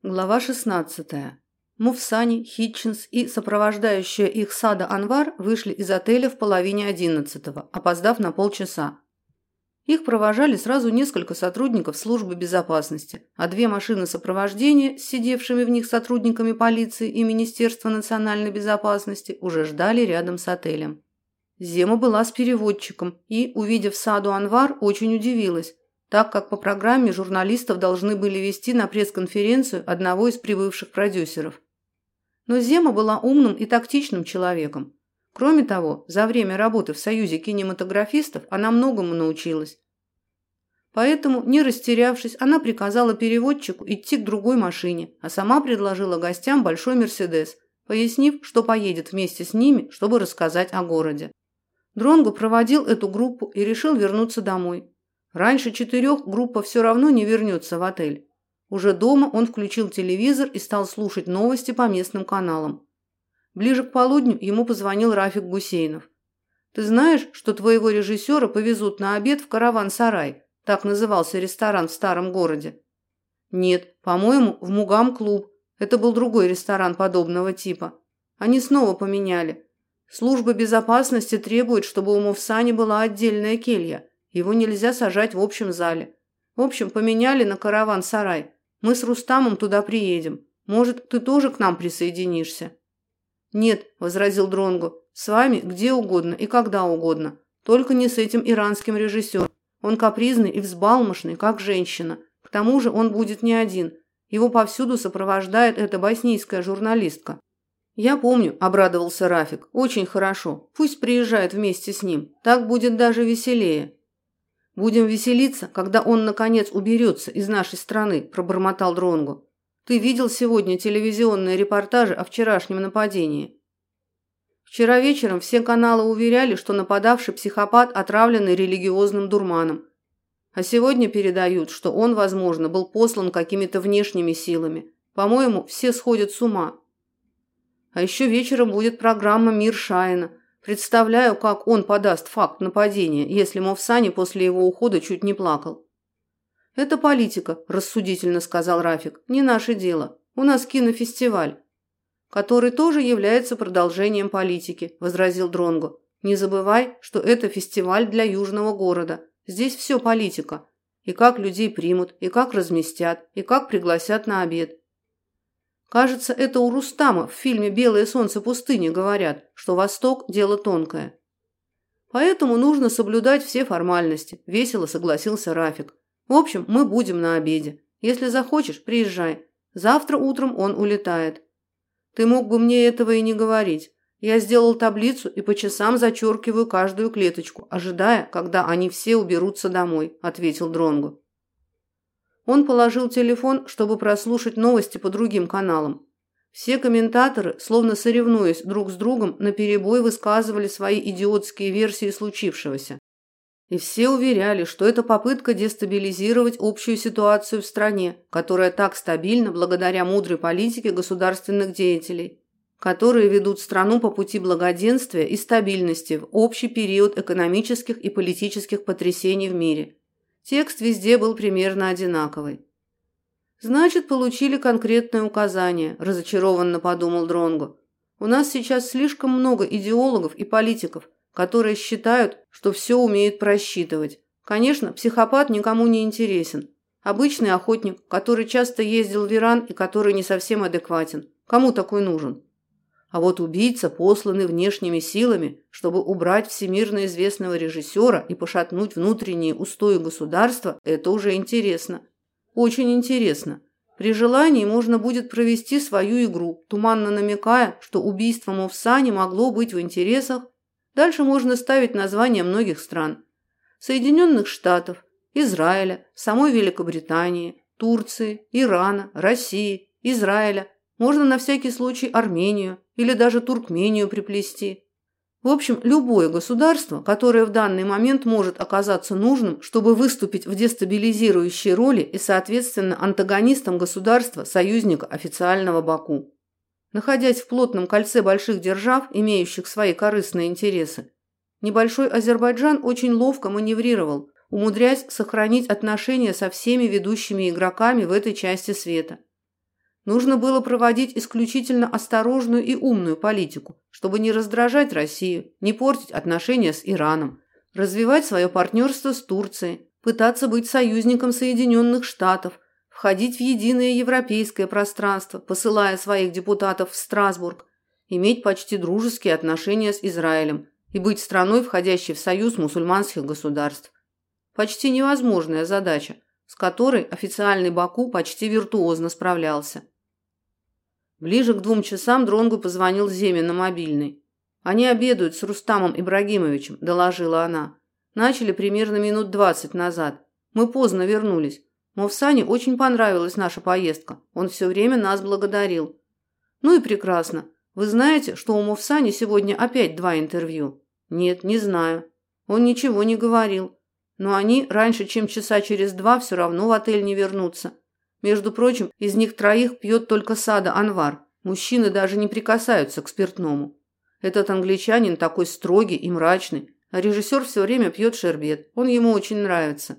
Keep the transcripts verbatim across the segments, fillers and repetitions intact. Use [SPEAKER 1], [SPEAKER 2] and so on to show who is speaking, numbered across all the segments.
[SPEAKER 1] Глава шестнадцатая. Мовсани, Хитчинс и сопровождающая их Сада Анвар вышли из отеля в половине одиннадцатого, опоздав на полчаса. Их провожали сразу несколько сотрудников службы безопасности, а две машины сопровождения с сидевшими в них сотрудниками полиции и Министерства национальной безопасности уже ждали рядом с отелем. Зема была с переводчиком и, увидев Саду Анвар, очень удивилась, так как по программе журналистов должны были вести на пресс-конференцию одного из прибывших продюсеров. Но Зема была умным и тактичным человеком. Кроме того, за время работы в Союзе кинематографистов она многому научилась. Поэтому, не растерявшись, она приказала переводчику идти к другой машине, а сама предложила гостям большой «Мерседес», пояснив, что поедет вместе с ними, чтобы рассказать о городе. Дронго проводил эту группу и решил вернуться домой. Раньше четырех группа все равно не вернется в отель. Уже дома он включил телевизор и стал слушать новости по местным каналам. Ближе к полудню ему позвонил Рафик Гусейнов. «Ты знаешь, что твоего режиссера повезут на обед в караван-сарай?» Так назывался ресторан в старом городе. «Нет, по-моему, в Мугам-клуб. Это был другой ресторан подобного типа. Они снова поменяли. Служба безопасности требует, чтобы у Мовсани была отдельная келья. Его нельзя сажать в общем зале. В общем, поменяли на караван-сарай. Мы с Рустамом туда приедем. Может, ты тоже к нам присоединишься?» «Нет», – возразил Дронго, – «с вами где угодно и когда угодно. Только не с этим иранским режиссером. Он капризный и взбалмошный, как женщина. К тому же он будет не один. Его повсюду сопровождает эта боснийская журналистка». «Я помню», – обрадовался Рафик. «Очень хорошо. Пусть приезжает вместе с ним. Так будет даже веселее». «Будем веселиться, когда он, наконец, уберется из нашей страны», – пробормотал Дронго. «Ты видел сегодня телевизионные репортажи о вчерашнем нападении?» Вчера вечером все каналы уверяли, что нападавший психопат отравленный религиозным дурманом. А сегодня передают, что он, возможно, был послан какими-то внешними силами. По-моему, все сходят с ума. А еще вечером будет программа «Мир Шаина». Представляю, как он подаст факт нападения, если Мовсани после его ухода чуть не плакал. «Это политика», – рассудительно сказал Рафик. «Не наше дело. У нас кинофестиваль». «Который тоже является продолжением политики», – возразил Дронго. «Не забывай, что это фестиваль для южного города. Здесь все политика. И как людей примут, и как разместят, и как пригласят на обед». Кажется, это у Рустама в фильме «Белое солнце пустыни» говорят, что Восток – дело тонкое. Поэтому нужно соблюдать все формальности, весело согласился Рафик. В общем, мы будем на обеде. Если захочешь, приезжай. Завтра утром он улетает. Ты мог бы мне этого и не говорить. Я сделал таблицу и по часам зачеркиваю каждую клеточку, ожидая, когда они все уберутся домой, ответил Дронго. Он положил телефон, чтобы прослушать новости по другим каналам. Все комментаторы, словно соревнуясь друг с другом, наперебой высказывали свои идиотские версии случившегося. И все уверяли, что это попытка дестабилизировать общую ситуацию в стране, которая так стабильна благодаря мудрой политике государственных деятелей, которые ведут страну по пути благоденствия и стабильности в общий период экономических и политических потрясений в мире. Текст везде был примерно одинаковый. «Значит, получили конкретное указание», – разочарованно подумал Дронго. «У нас сейчас слишком много идеологов и политиков, которые считают, что все умеют просчитывать. Конечно, психопат никому не интересен. Обычный охотник, который часто ездил в Иран и который не совсем адекватен. Кому такой нужен? А вот убийца, посланный внешними силами, чтобы убрать всемирно известного режиссера и пошатнуть внутренние устои государства, это уже интересно. Очень интересно. При желании можно будет провести свою игру, туманно намекая, что убийство Мовсани могло быть в интересах. Дальше можно ставить названия многих стран. Соединенных Штатов, Израиля, самой Великобритании, Турции, Ирана, России, Израиля. Можно на всякий случай Армению или даже Туркмению приплести. В общем, любое государство, которое в данный момент может оказаться нужным, чтобы выступить в дестабилизирующей роли и, соответственно, антагонистом государства, союзника официального Баку. Находясь в плотном кольце больших держав, имеющих свои корыстные интересы, небольшой Азербайджан очень ловко маневрировал, умудряясь сохранить отношения со всеми ведущими игроками в этой части света. Нужно было проводить исключительно осторожную и умную политику, чтобы не раздражать Россию, не портить отношения с Ираном, развивать свое партнерство с Турцией, пытаться быть союзником Соединенных Штатов, входить в единое европейское пространство, посылая своих депутатов в Страсбург, иметь почти дружеские отношения с Израилем и быть страной, входящей в союз мусульманских государств. Почти невозможная задача, с которой официальный Баку почти виртуозно справлялся. Ближе к двум часам Дронгу позвонил Земе на мобильный. «Они обедают с Рустамом Ибрагимовичем», – доложила она. «Начали примерно минут двадцать назад. Мы поздно вернулись. Мовсане очень понравилась наша поездка. Он все время нас благодарил». «Ну и прекрасно. Вы знаете, что у Мовсани сегодня опять два интервью?» «Нет, не знаю. Он ничего не говорил. Но они раньше, чем часа через два, все равно в отель не вернутся. Между прочим, из них троих пьет только Сада Анвар. Мужчины даже не прикасаются к спиртному. Этот англичанин такой строгий и мрачный, а режиссер все время пьет шербет. Он ему очень нравится».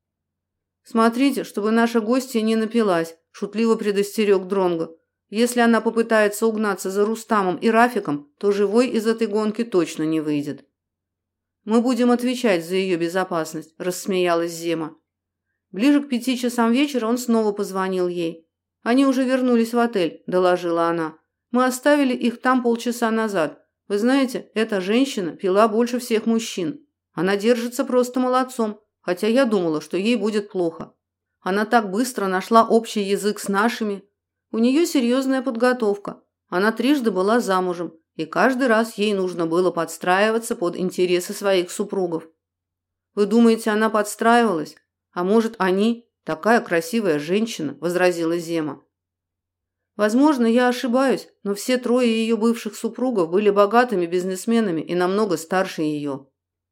[SPEAKER 1] «Смотрите, чтобы наша гостья не напилась», – шутливо предостерег Дронго. «Если она попытается угнаться за Рустамом и Рафиком, то живой из этой гонки точно не выйдет». «Мы будем отвечать за ее безопасность», – рассмеялась Зема. Ближе к пяти часам вечера он снова позвонил ей. «Они уже вернулись в отель», – доложила она. «Мы оставили их там полчаса назад. Вы знаете, эта женщина пила больше всех мужчин. Она держится просто молодцом, хотя я думала, что ей будет плохо. Она так быстро нашла общий язык с нашими. У нее серьезная подготовка. Она трижды была замужем, и каждый раз ей нужно было подстраиваться под интересы своих супругов. Вы думаете, она подстраивалась? А может, они, такая красивая женщина, возразила Зема. Возможно, я ошибаюсь, но все трое ее бывших супругов были богатыми бизнесменами и намного старше ее.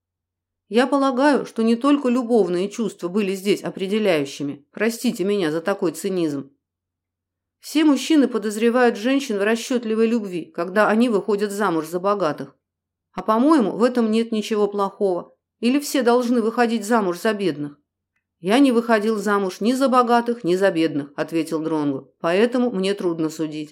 [SPEAKER 1] Я полагаю, что не только любовные чувства были здесь определяющими. Простите меня за такой цинизм. Все мужчины подозревают женщин в расчетливой любви, когда они выходят замуж за богатых. А, по-моему, в этом нет ничего плохого. Или все должны выходить замуж за бедных? Я не выходил замуж ни за богатых, ни за бедных, ответил Дронгу. Поэтому мне трудно судить.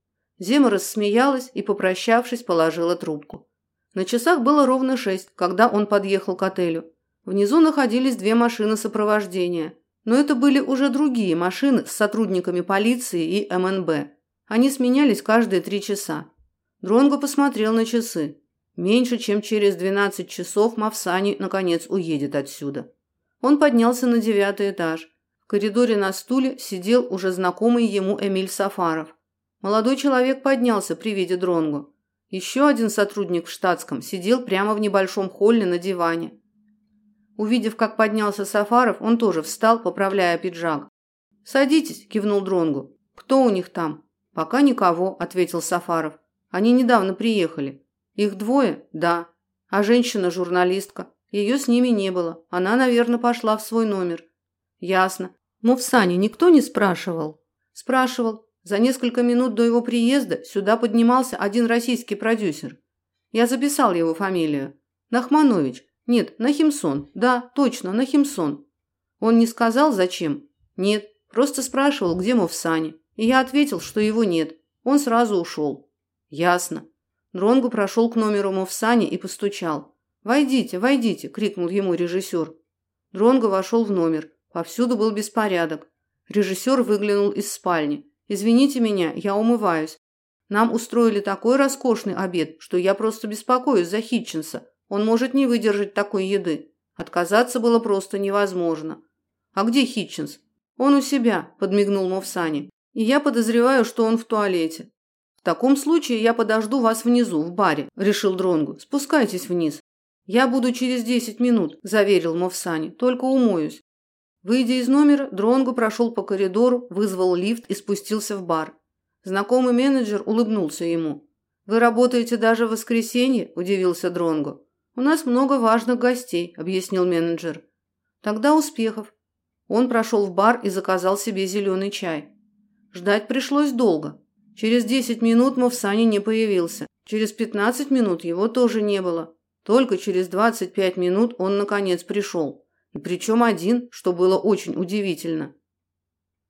[SPEAKER 1] Зема рассмеялась и, попрощавшись, положила трубку. На часах было ровно шесть, когда он подъехал к отелю. Внизу находились две машины сопровождения. Но это были уже другие машины с сотрудниками полиции и эм эн бэ. Они сменялись каждые три часа. Дронго посмотрел на часы. Меньше чем через двенадцать часов Мовсани наконец уедет отсюда. Он поднялся на девятый этаж. В коридоре на стуле сидел уже знакомый ему Эмиль Сафаров. Молодой человек поднялся при виде Дронго. Еще один сотрудник в штатском сидел прямо в небольшом холле на диване. Увидев, как поднялся Сафаров, он тоже встал, поправляя пиджак. «Садитесь», – кивнул Дронгу. «Кто у них там?» «Пока никого», – ответил Сафаров. «Они недавно приехали». «Их двое?» «Да». «А женщина-журналистка?» «Ее с ними не было. Она, наверное, пошла в свой номер». «Ясно. Мовсани никто не спрашивал?» «Спрашивал. За несколько минут до его приезда сюда поднимался один российский продюсер. Я записал его фамилию. Нахманович. Нет, Нахимсон. Да, точно, Нахимсон. Он не сказал, зачем? Нет, просто спрашивал, где Мовсани. И я ответил, что его нет. Он сразу ушел. Ясно. Дронгу прошел к номеру Мовсани и постучал. «Войдите, войдите!» – крикнул ему режиссер. Дронго вошел в номер. Повсюду был беспорядок. Режиссер выглянул из спальни. «Извините меня, я умываюсь. Нам устроили такой роскошный обед, что я просто беспокоюсь за Хитчинса. Он может не выдержать такой еды. Отказаться было просто невозможно». «А где Хитчинс?» «Он у себя», – подмигнул Мовсани. «И я подозреваю, что он в туалете». «В таком случае я подожду вас внизу, в баре», – решил Дронгу. «Спускайтесь вниз». «Я буду через десять минут», – заверил Мовсани. «Только умоюсь». Выйдя из номера, Дронгу прошел по коридору, вызвал лифт и спустился в бар. Знакомый менеджер улыбнулся ему. «Вы работаете даже в воскресенье?» – удивился Дронгу. «У нас много важных гостей», – объяснил менеджер. «Тогда успехов». Он прошел в бар и заказал себе зеленый чай. Ждать пришлось долго. Через десять минут Мовсани не появился. Через пятнадцать минут его тоже не было. Только через двадцать пять минут он наконец пришел. И причем один, что было очень удивительно.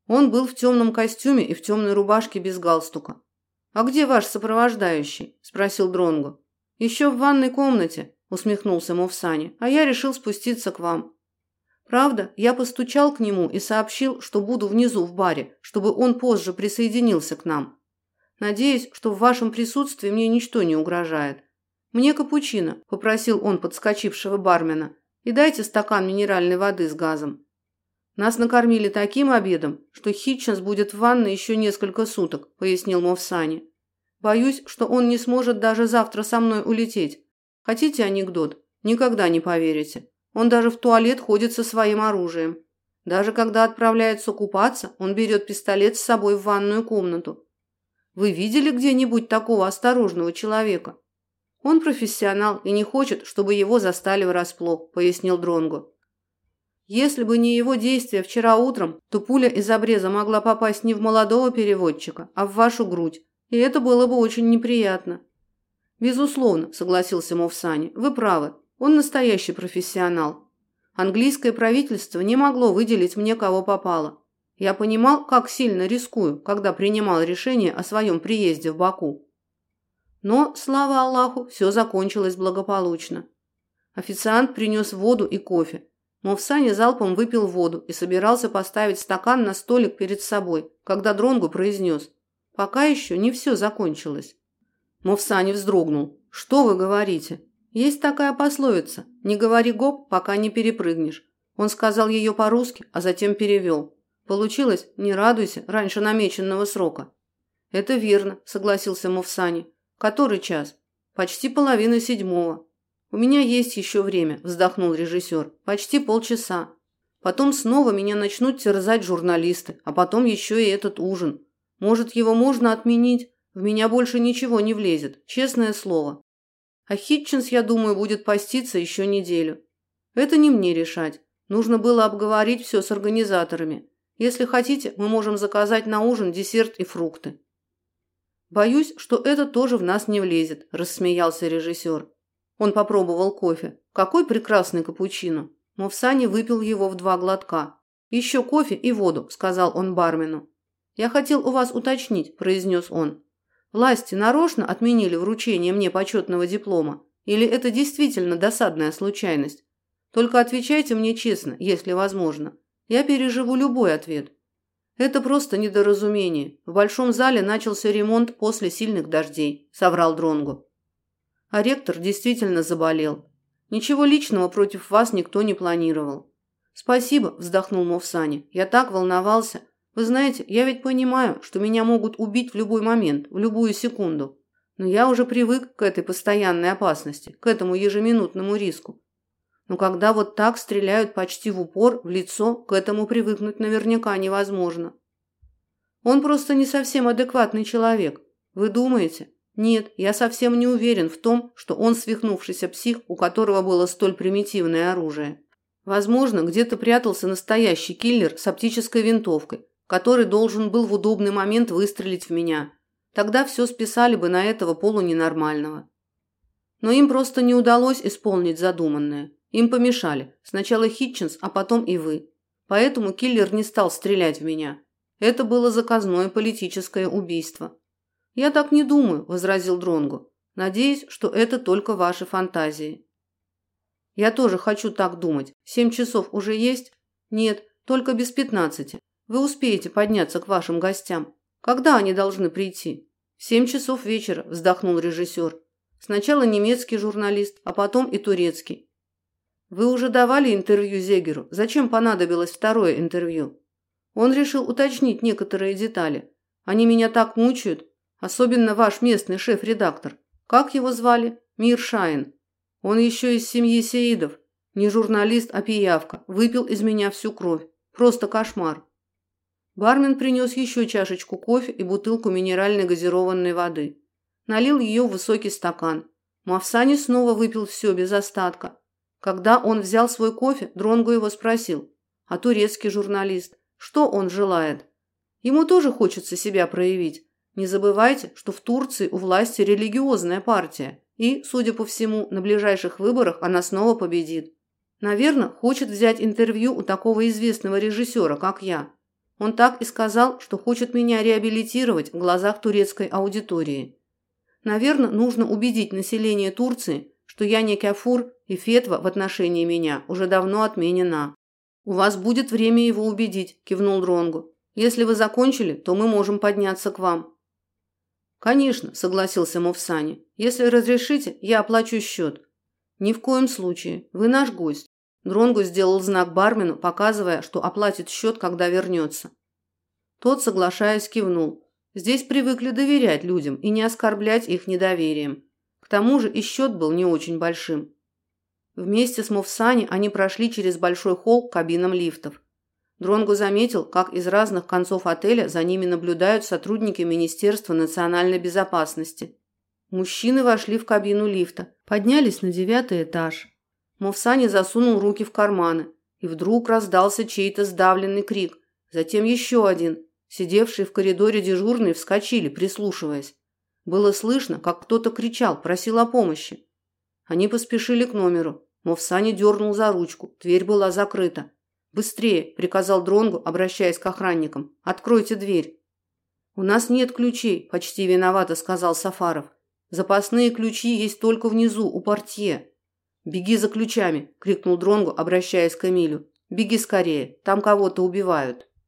[SPEAKER 1] Он был в темном костюме и в темной рубашке без галстука. «А где ваш сопровождающий?» – спросил Дронго. «Еще в ванной комнате», – усмехнулся Мовсани, – «а я решил спуститься к вам». Правда, я постучал к нему и сообщил, что буду внизу в баре, чтобы он позже присоединился к нам. Надеюсь, что в вашем присутствии мне ничто не угрожает. «Мне капучино», – попросил он подскочившего бармена, – «и дайте стакан минеральной воды с газом». «Нас накормили таким обедом, что Хитчинс будет в ванной еще несколько суток», – пояснил Мовсани. «Боюсь, что он не сможет даже завтра со мной улететь. Хотите анекдот? Никогда не поверите. Он даже в туалет ходит со своим оружием. Даже когда отправляется купаться, он берет пистолет с собой в ванную комнату. Вы видели где-нибудь такого осторожного человека?» «Он профессионал и не хочет, чтобы его застали врасплох», – пояснил Дронго. «Если бы не его действия вчера утром, то пуля из обреза могла попасть не в молодого переводчика, а в вашу грудь, и это было бы очень неприятно». «Безусловно», – согласился Мовсани, – «вы правы, он настоящий профессионал. Английское правительство не могло выделить мне кого попало. Я понимал, как сильно рискую, когда принимал решение о своем приезде в Баку. Но, слава Аллаху, все закончилось благополучно. Официант принес воду и кофе. Мовсани залпом выпил воду и собирался поставить стакан на столик перед собой, когда Дронго произнес: «Пока еще не все закончилось». Мовсани вздрогнул. «Что вы говорите? Есть такая пословица: не говори гоп, пока не перепрыгнешь». Он сказал ее по-русски, а затем перевел. Получилось: не радуйся раньше намеченного срока. «Это верно», – согласился Мовсани. «Который час?» «Почти половина седьмого». «У меня есть еще время», – вздохнул режиссер. «Почти полчаса. Потом снова меня начнут терзать журналисты, а потом еще и этот ужин. Может, его можно отменить? В меня больше ничего не влезет, честное слово. А Хитчинс, я думаю, будет поститься еще неделю. Это не мне решать. Нужно было обговорить все с организаторами. Если хотите, мы можем заказать на ужин десерт и фрукты». «Боюсь, что это тоже в нас не влезет», – рассмеялся режиссер. Он попробовал кофе. Какой прекрасный капучино. Мовсани выпил его в два глотка. «Еще кофе и воду», – сказал он бармену. «Я хотел у вас уточнить», – произнес он. «Власти нарочно отменили вручение мне почетного диплома? Или это действительно досадная случайность? Только отвечайте мне честно, если возможно. Я переживу любой ответ». «Это просто недоразумение. В большом зале начался ремонт после сильных дождей», – соврал Дронго. «А ректор действительно заболел. Ничего личного против вас никто не планировал». «Спасибо», – вздохнул Мовсани. «Я так волновался. Вы знаете, я ведь понимаю, что меня могут убить в любой момент, в любую секунду. Но я уже привык к этой постоянной опасности, к этому ежеминутному риску. Но когда вот так стреляют почти в упор, в лицо, к этому привыкнуть наверняка невозможно». «Он просто не совсем адекватный человек. Вы думаете?» «Нет, я совсем не уверен в том, что он свихнувшийся псих, у которого было столь примитивное оружие. Возможно, где-то прятался настоящий киллер с оптической винтовкой, который должен был в удобный момент выстрелить в меня. Тогда все списали бы на этого полуненормального. Но им просто не удалось исполнить задуманное. Им помешали. Сначала Хитчинс, а потом и вы. Поэтому киллер не стал стрелять в меня. Это было заказное политическое убийство». «Я так не думаю», – возразил Дронго. «Надеюсь, что это только ваши фантазии». «Я тоже хочу так думать. Семь часов уже есть?» «Нет, только без пятнадцати. Вы успеете подняться к вашим гостям. Когда они должны прийти?» «В семь часов вечера», – вздохнул режиссер. «Сначала немецкий журналист, а потом и турецкий». «Вы уже давали интервью Зегеру. Зачем понадобилось второе интервью?» «Он решил уточнить некоторые детали. Они меня так мучают. Особенно ваш местный шеф-редактор. Как его звали? Мир Шаин. Он еще из семьи Сеидов. Не журналист, а пиявка. Выпил из меня всю кровь. Просто кошмар». Бармен принес еще чашечку кофе и бутылку минеральной газированной воды. Налил ее в высокий стакан. Мовсани снова выпил все без остатка. Когда он взял свой кофе, Дронго его спросил: «А турецкий журналист? Что он желает?» «Ему тоже хочется себя проявить. Не забывайте, что в Турции у власти религиозная партия, и, судя по всему, на ближайших выборах она снова победит. Наверное, хочет взять интервью у такого известного режиссера, как я. Он так и сказал, что хочет меня реабилитировать в глазах турецкой аудитории. Наверное, нужно убедить население Турции, что я не кафур и фетва в отношении меня уже давно отменена. У вас будет время его убедить, кивнул Дронгу. Если вы закончили, то мы можем подняться к вам. Конечно, согласился Мовсани. Если разрешите, я оплачу счет. Ни в коем случае. Вы наш гость. Дронгу сделал знак бармену, показывая, что оплатит счет, когда вернется. Тот, соглашаясь, кивнул. Здесь привыкли доверять людям и не оскорблять их недоверием. К тому же и счет был не очень большим. Вместе с Мовсани они прошли через большой холл к кабинам лифтов. Дронгу заметил, как из разных концов отеля за ними наблюдают сотрудники Министерства национальной безопасности. Мужчины вошли в кабину лифта, поднялись на девятый этаж. Мовсани засунул руки в карманы, и вдруг раздался чей-то сдавленный крик, затем еще один. Сидевшие в коридоре дежурные вскочили, прислушиваясь. Было слышно, как кто-то кричал, просил о помощи. Они поспешили к номеру. Мовсани дернул за ручку, дверь была закрыта. «Быстрее!» – приказал Дронгу, обращаясь к охранникам. «Откройте дверь!» «У нас нет ключей», – почти виновато сказал Сафаров. «Запасные ключи есть только внизу, у портье». «Беги за ключами!» – крикнул Дронгу, обращаясь к Эмилю. «Беги скорее, там кого-то убивают».